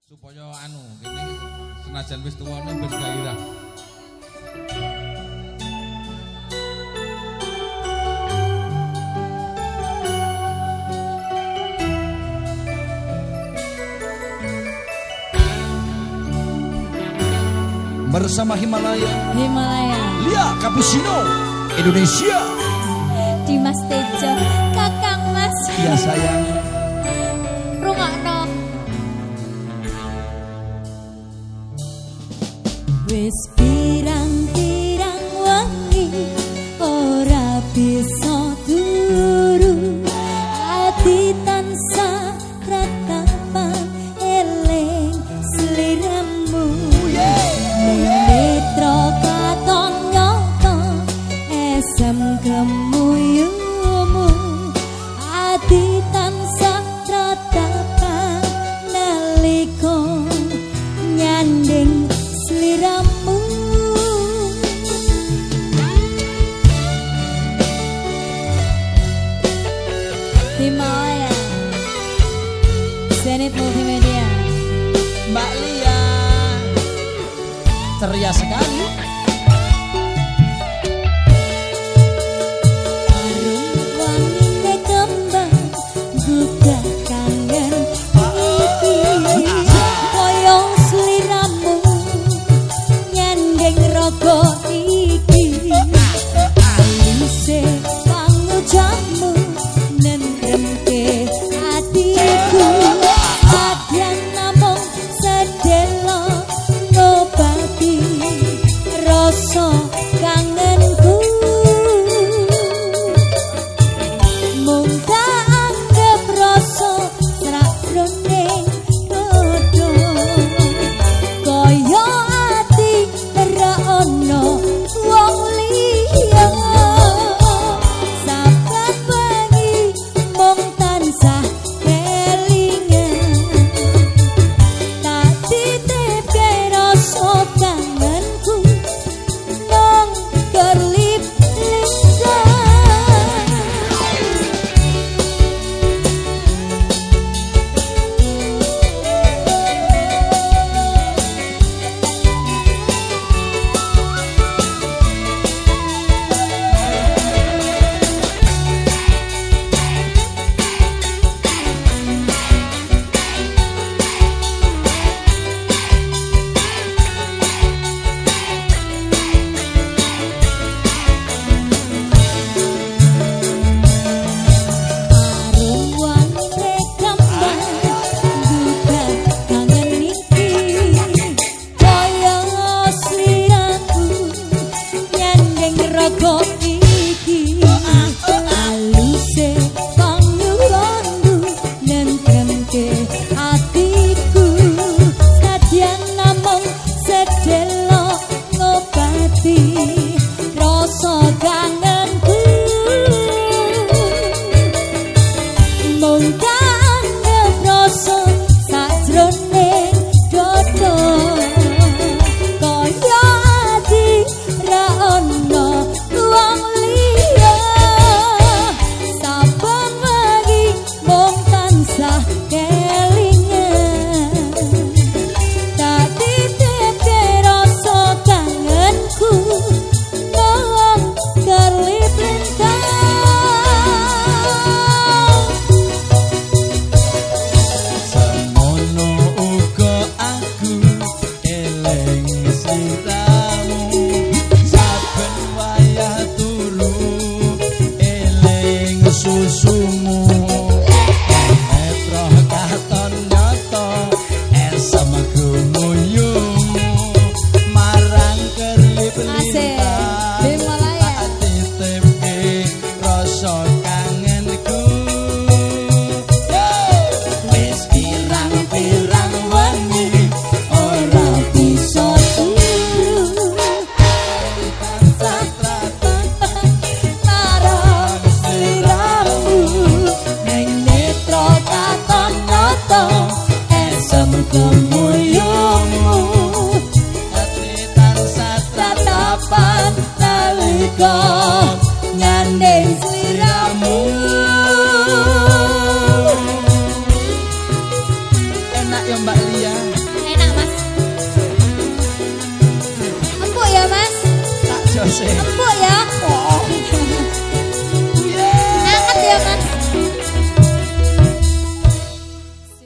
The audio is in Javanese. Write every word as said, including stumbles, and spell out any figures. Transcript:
supaya anu kene senajan wis tuwane ben gairah. Bersama Himalaya Himalaya Lia Cappuccino Indonesia Dimas Tejo Kakang Mas ya sayang rungokno wis pirang-pirang wengi ora bisa turu ati tansah ratapan eling sliramu Netra katon nyoto esem kemuyumu ati tansah ratapan nalika nyanding sliramu Himalaya Zenit Multimedia Mbak Lia ceria sekali. Arung wangine kembang gugah kangen iki koyo sliramu nyandeng raga iki alise pangucapmu nendremke atiku adyan namung sedelo ngobati rasa kangenku mung tak anggap rasa sakjroning dodo kaya ati ora ono wong liya saben wengi mung tansah kelingan tak titipke rasa kangenku nang kerlip lingkar Arung wangine kembang gugah kangen iki kaya sliramu nyandeng raga iki aluse pangulonku nentremke atiku kadyan namung sedelo ngobati rasa kangenku mung kangen rasa sakjroning dodo kaya ati ra ono wong liya saben wengi mung tansah kelingan tak titipke rasa kangenku nang kerlip lintang Semono uga aku eling sliramu saben wayah turu eling susumu netra katon nyoto esem gumuyumu marang kerlip Asik. lintang Himalaya. tak titipke rasa kangenku wis pirang-pirang wengi ora bisa turu tansah ratapan marang sliramu ning netra katon nyoto esem kemuyumu ati tansah tatapan nalika nyandeng sliramu enak ya Mbak Lia. enak mas. Empuk ya mas. Tak jose. Empuk ya.